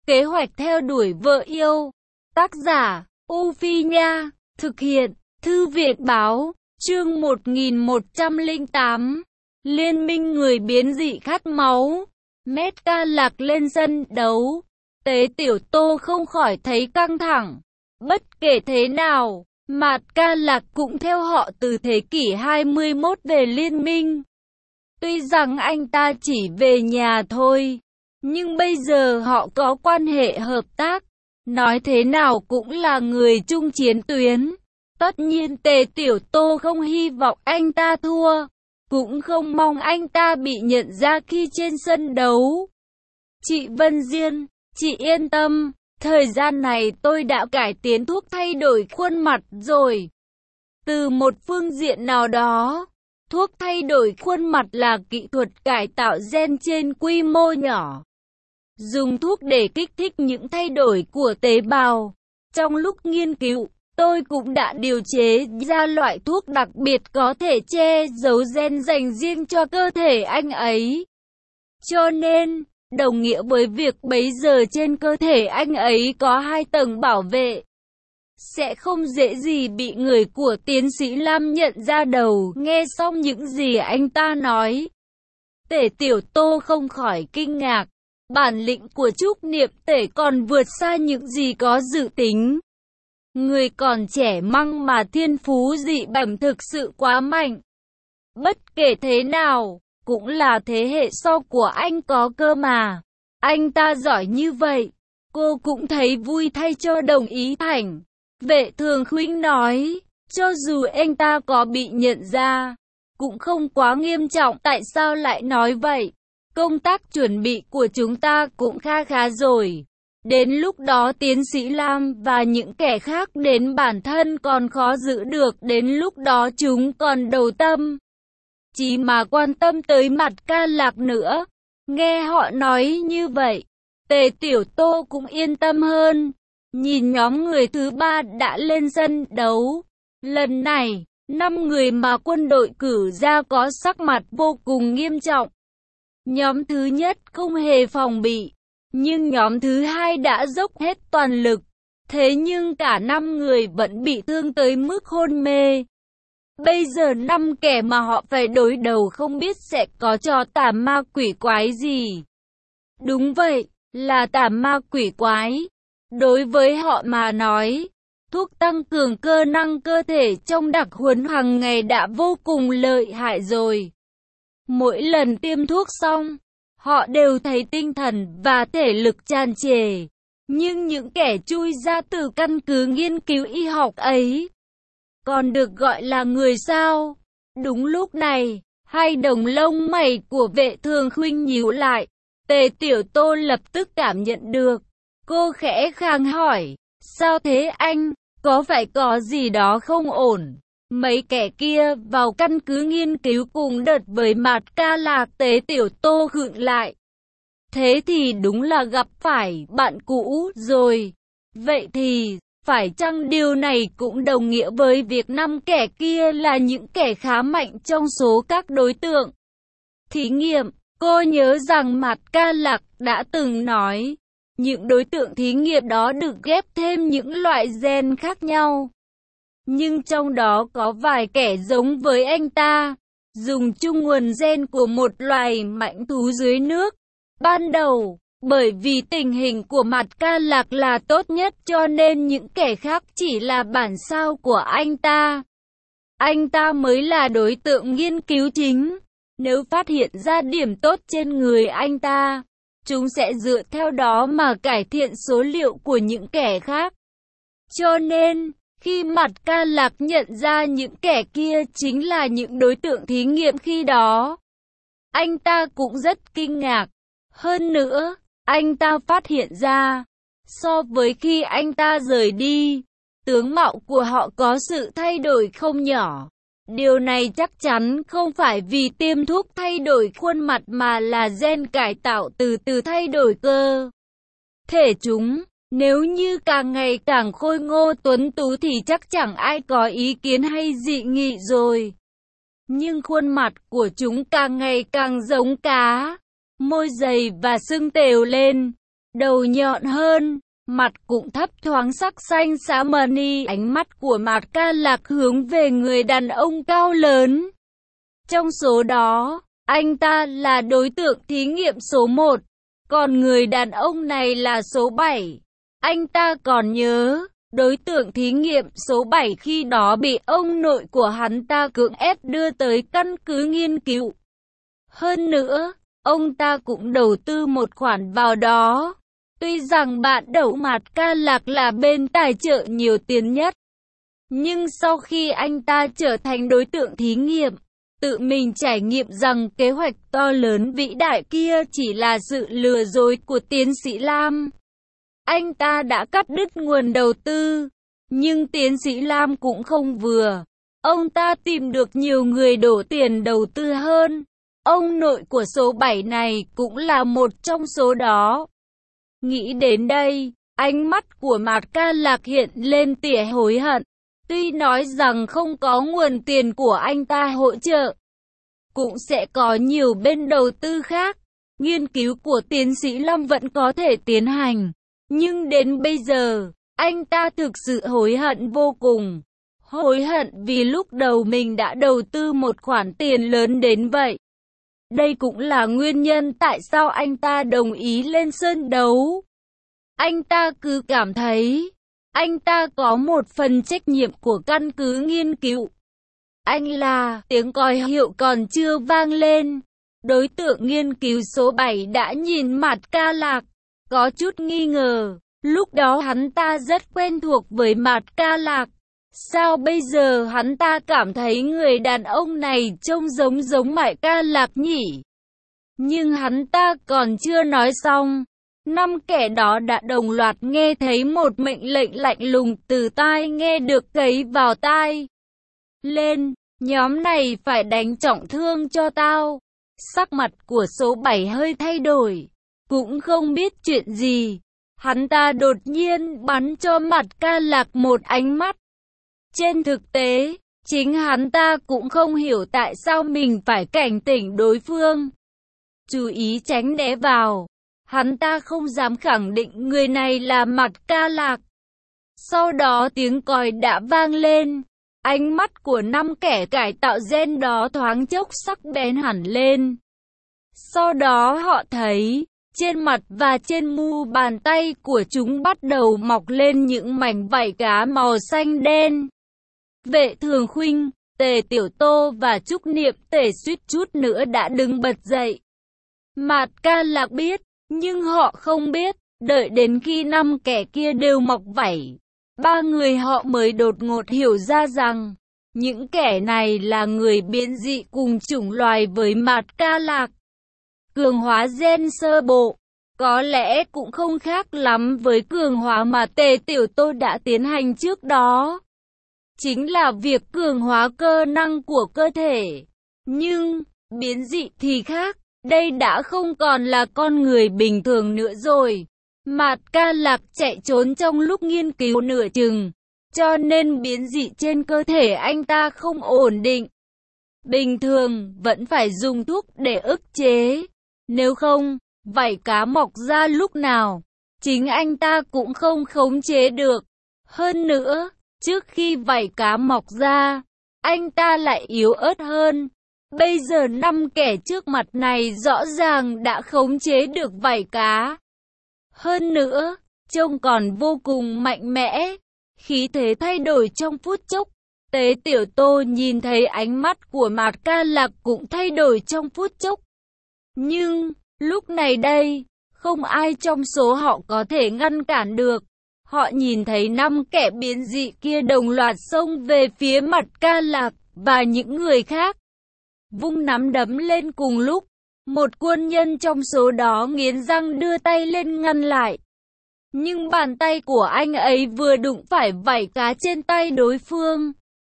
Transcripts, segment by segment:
Kế hoạch theo đuổi vợ yêu. Tác giả, U Phi Nha. Thực hiện, Thư viện Báo. Chương 1108. Liên minh người biến dị khát máu. Metka Lạc lên sân đấu. Tế Tiểu Tô không khỏi thấy căng thẳng. Bất kể thế nào, Metka Lạc cũng theo họ từ thế kỷ 21 về liên minh. Tuy rằng anh ta chỉ về nhà thôi, nhưng bây giờ họ có quan hệ hợp tác. Nói thế nào cũng là người chung chiến tuyến. Tất nhiên Tề Tiểu Tô không hy vọng anh ta thua, cũng không mong anh ta bị nhận ra khi trên sân đấu. Chị Vân Diên, chị yên tâm, thời gian này tôi đã cải tiến thuốc thay đổi khuôn mặt rồi. Từ một phương diện nào đó, thuốc thay đổi khuôn mặt là kỹ thuật cải tạo gen trên quy mô nhỏ. Dùng thuốc để kích thích những thay đổi của tế bào. Trong lúc nghiên cứu, tôi cũng đã điều chế ra loại thuốc đặc biệt có thể che giấu gen dành riêng cho cơ thể anh ấy. Cho nên, đồng nghĩa với việc bấy giờ trên cơ thể anh ấy có 2 tầng bảo vệ. Sẽ không dễ gì bị người của tiến sĩ Lam nhận ra đầu. Nghe xong những gì anh ta nói, Tề Tiểu Tô không khỏi kinh ngạc. Bản lĩnh của Trúc Niệm Tể còn vượt xa những gì có dự tính. Người còn trẻ măng mà thiên phú dị bẩm thực sự quá mạnh. Bất kể thế nào, cũng là thế hệ sau của anh có cơ mà. Anh ta giỏi như vậy, cô cũng thấy vui thay cho Đồng Ý Thành. Vệ Thường Khuynh nói, cho dù anh ta có bị nhận ra, cũng không quá nghiêm trọng. Tại sao lại nói vậy? Công tác chuẩn bị của chúng ta cũng khá rồi. Đến lúc đó tiến sĩ Lam và những kẻ khác đến bản thân còn khó giữ được. Đến lúc đó chúng còn đầu tâm chỉ mà quan tâm tới Metka Lạc nữa. Nghe họ nói như vậy, Tề Tiểu Tô cũng yên tâm hơn. Nhìn nhóm người thứ 3 đã lên sân đấu. Lần này, 5 người mà quân đội cử ra có sắc mặt vô cùng nghiêm trọng. Nhóm thứ nhất không hề phòng bị, nhưng nhóm thứ 2 đã dốc hết toàn lực. Thế nhưng cả 5 người vẫn bị thương tới mức hôn mê. Bây giờ 5 kẻ mà họ phải đối đầu không biết sẽ có trò tà ma quỷ quái gì. Đúng vậy, là tà ma quỷ quái. Đối với họ mà nói, thuốc tăng cường cơ năng cơ thể trong đặc huấn hàng ngày đã vô cùng lợi hại rồi. Mỗi lần tiêm thuốc xong, họ đều thấy tinh thần và thể lực tràn trề. Nhưng những kẻ chui ra từ căn cứ nghiên cứu y học ấy, còn được gọi là người sao? Đúng lúc này, 2 đồng lông mày của Vệ Thường Khuynh nhíu lại. Tề Tiểu Tô lập tức cảm nhận được. Cô khẽ khàng hỏi, sao thế anh? Có phải có gì đó không ổn? Mấy kẻ kia vào căn cứ nghiên cứu cùng đợt với Metka Lạc. Tế Tiểu Tô khựng lại. Thế thì đúng là gặp phải bạn cũ rồi. Vậy thì, phải chăng điều này cũng đồng nghĩa với việc 5 kẻ kia là những kẻ khá mạnh trong số các đối tượng thí nghiệm? Cô nhớ rằng Metka Lạc đã từng nói, những đối tượng thí nghiệm đó được ghép thêm những loại gen khác nhau. Nhưng trong đó có vài kẻ giống với anh ta, dùng chung nguồn gen của một loài mãnh thú dưới nước. Ban đầu, bởi vì tình hình của Metka Lạc là tốt nhất cho nên những kẻ khác chỉ là bản sao của anh ta. Anh ta mới là đối tượng nghiên cứu chính. Nếu phát hiện ra điểm tốt trên người anh ta, chúng sẽ dựa theo đó mà cải thiện số liệu của những kẻ khác. Cho nên, khi Metka Lạc nhận ra những kẻ kia chính là những đối tượng thí nghiệm khi đó, anh ta cũng rất kinh ngạc. Hơn nữa, anh ta phát hiện ra, so với khi anh ta rời đi, tướng mạo của họ có sự thay đổi không nhỏ. Điều này chắc chắn không phải vì tiêm thuốc thay đổi khuôn mặt mà là gen cải tạo từ từ thay đổi cơ thể chúng. Nếu như càng ngày càng khôi ngô tuấn tú thì chắc chẳng ai có ý kiến hay dị nghị rồi. Nhưng khuôn mặt của chúng càng ngày càng giống cá, môi dày và sưng tều lên. đầu nhọn hơn, mặt cũng thấp thoáng sắc xanh xám mờ ni. Ánh mắt của Mạt Ca Lạc hướng về người đàn ông cao lớn. Trong số đó, anh ta là đối tượng thí nghiệm số 1, còn người đàn ông này là số 7. Anh ta còn nhớ, đối tượng thí nghiệm số 7 khi đó bị ông nội của hắn ta cưỡng ép đưa tới căn cứ nghiên cứu. Hơn nữa, ông ta cũng đầu tư một khoản vào đó. Tuy rằng bạn đầu Mạt Ca Lạc là bên tài trợ nhiều tiền nhất, nhưng sau khi anh ta trở thành đối tượng thí nghiệm, tự mình trải nghiệm rằng kế hoạch to lớn vĩ đại kia chỉ là sự lừa dối của tiến sĩ Lam. Anh ta đã cắt đứt nguồn đầu tư, nhưng tiến sĩ Lam cũng không vừa. Ông ta tìm được nhiều người đổ tiền đầu tư hơn. Ông nội của số 7 này cũng là một trong số đó. Nghĩ đến đây, ánh mắt của Mạt Ca Lạc hiện lên tia hối hận. Tuy nói rằng không có nguồn tiền của anh ta hỗ trợ, cũng sẽ có nhiều bên đầu tư khác, nghiên cứu của tiến sĩ Lâm vẫn có thể tiến hành. Nhưng đến bây giờ, anh ta thực sự hối hận vô cùng. Hối hận vì lúc đầu mình đã đầu tư một khoản tiền lớn đến vậy. Đây cũng là nguyên nhân tại sao anh ta đồng ý lên sân đấu. Anh ta cứ cảm thấy, anh ta có một phần trách nhiệm của căn cứ nghiên cứu. Anh là, tiếng còi hiệu còn chưa vang lên. Đối tượng nghiên cứu số 7 đã nhìn Mạt Ca Lạc, có chút nghi ngờ. Lúc đó hắn ta rất quen thuộc với Mạt Ca Lạc. Sao bây giờ hắn ta cảm thấy người đàn ông này trông giống Mạt Ca Lạc nhỉ? Nhưng hắn ta còn chưa nói xong. 5 kẻ đó đã đồng loạt nghe thấy một mệnh lệnh lạnh lùng từ tai nghe được cấy vào tai. Lên, nhóm này phải đánh trọng thương cho tao. Sắc mặt của số 7 hơi thay đổi, cũng không biết chuyện gì. Hắn ta đột nhiên bắn cho Mạt Ca Lạc một ánh mắt. Trên thực tế, chính hắn ta cũng không hiểu tại sao mình phải cảnh tỉnh đối phương. Chú ý tránh né vào. Hắn ta không dám khẳng định người này là Mạt Ca Lạc. Sau đó tiếng còi đã vang lên. Ánh mắt của 5 kẻ cải tạo gen đó thoáng chốc sắc bén hẳn lên. Sau đó họ thấy, trên mặt và trên mu bàn tay của chúng bắt đầu mọc lên những mảnh vảy cá màu xanh đen. Vệ Thường Khuynh, Tề Tiểu Tô và Trúc Niệm Tề suýt chút nữa đã đứng bật dậy. Mạt Ca Lạc biết, nhưng họ không biết, đợi đến khi 5 kẻ kia đều mọc vảy, 3 người họ mới đột ngột hiểu ra rằng, những kẻ này là người biến dị cùng chủng loài với Mạt Ca Lạc. Cường hóa gen sơ bộ, có lẽ cũng không khác lắm với cường hóa mà Tề Tiểu Tô đã tiến hành trước đó. Chính là việc cường hóa cơ năng của cơ thể. Nhưng, biến dị thì khác, đây đã không còn là con người bình thường nữa rồi. Mạt Ca Lạc chạy trốn trong lúc nghiên cứu nửa chừng, cho nên biến dị trên cơ thể anh ta không ổn định. Bình thường, vẫn phải dùng thuốc để ức chế. Nếu không, vảy cá mọc ra lúc nào, chính anh ta cũng không khống chế được. Hơn nữa, trước khi vảy cá mọc ra, anh ta lại yếu ớt hơn. Bây giờ 5 kẻ trước mặt này rõ ràng đã khống chế được vảy cá. Hơn nữa, trông còn vô cùng mạnh mẽ. Khí thế thay đổi trong phút chốc. Tế Tiểu Tô nhìn thấy ánh mắt của Mạt Ca Lạc cũng thay đổi trong phút chốc. Nhưng, lúc này đây, không ai trong số họ có thể ngăn cản được. Họ nhìn thấy 5 kẻ biến dị kia đồng loạt xông về phía Mạt Ca Lạc và những người khác. Vung nắm đấm lên cùng lúc, một quân nhân trong số đó nghiến răng đưa tay lên ngăn lại. Nhưng bàn tay của anh ấy vừa đụng phải vảy cá trên tay đối phương.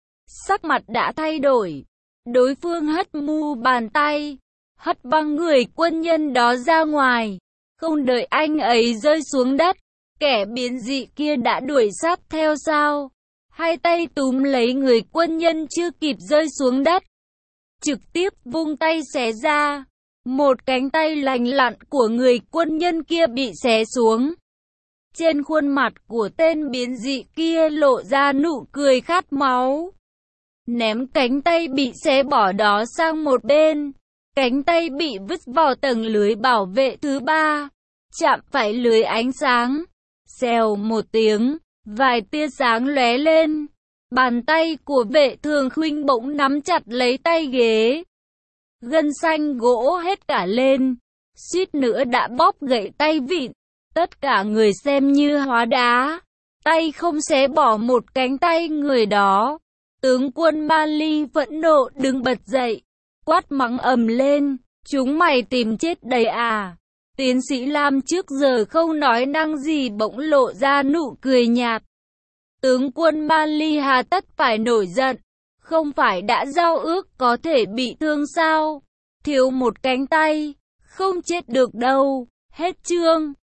Sắc mặt đã thay đổi. Đối phương hất mu bàn tay, hất văng người quân nhân đó ra ngoài. Không đợi anh ấy rơi xuống đất, kẻ biến dị kia đã đuổi sát theo sau. Hai tay túm lấy người quân nhân chưa kịp rơi xuống đất, trực tiếp vung tay xé ra. Một cánh tay lành lặn của người quân nhân kia bị xé xuống. Trên khuôn mặt của tên biến dị kia lộ ra nụ cười khát máu. Ném cánh tay bị xé bỏ đó sang một bên. Cánh tay bị vứt vào tầng lưới bảo vệ thứ ba. Chạm phải lưới ánh sáng. Xèo một tiếng, vài tia sáng lóe lên. Bàn tay của Vệ Thường Khuynh bỗng nắm chặt lấy tay ghế. Gân xanh gỗ hết cả lên. Suýt nữa đã bóp gãy tay vịn. Tất cả người xem như hóa đá. Tay không xé bỏ một cánh tay người đó. Tướng quân Mali phẫn nộ đứng bật dậy. Quát mắng ầm lên. Chúng mày tìm chết đấy à? Tiến sĩ Lam trước giờ không nói năng gì bỗng lộ ra nụ cười nhạt. Tướng quân Mali hà tất phải nổi giận. Không phải đã giao ước có thể bị thương sao? Thiếu một cánh tay. Không chết được đâu. Hết chương.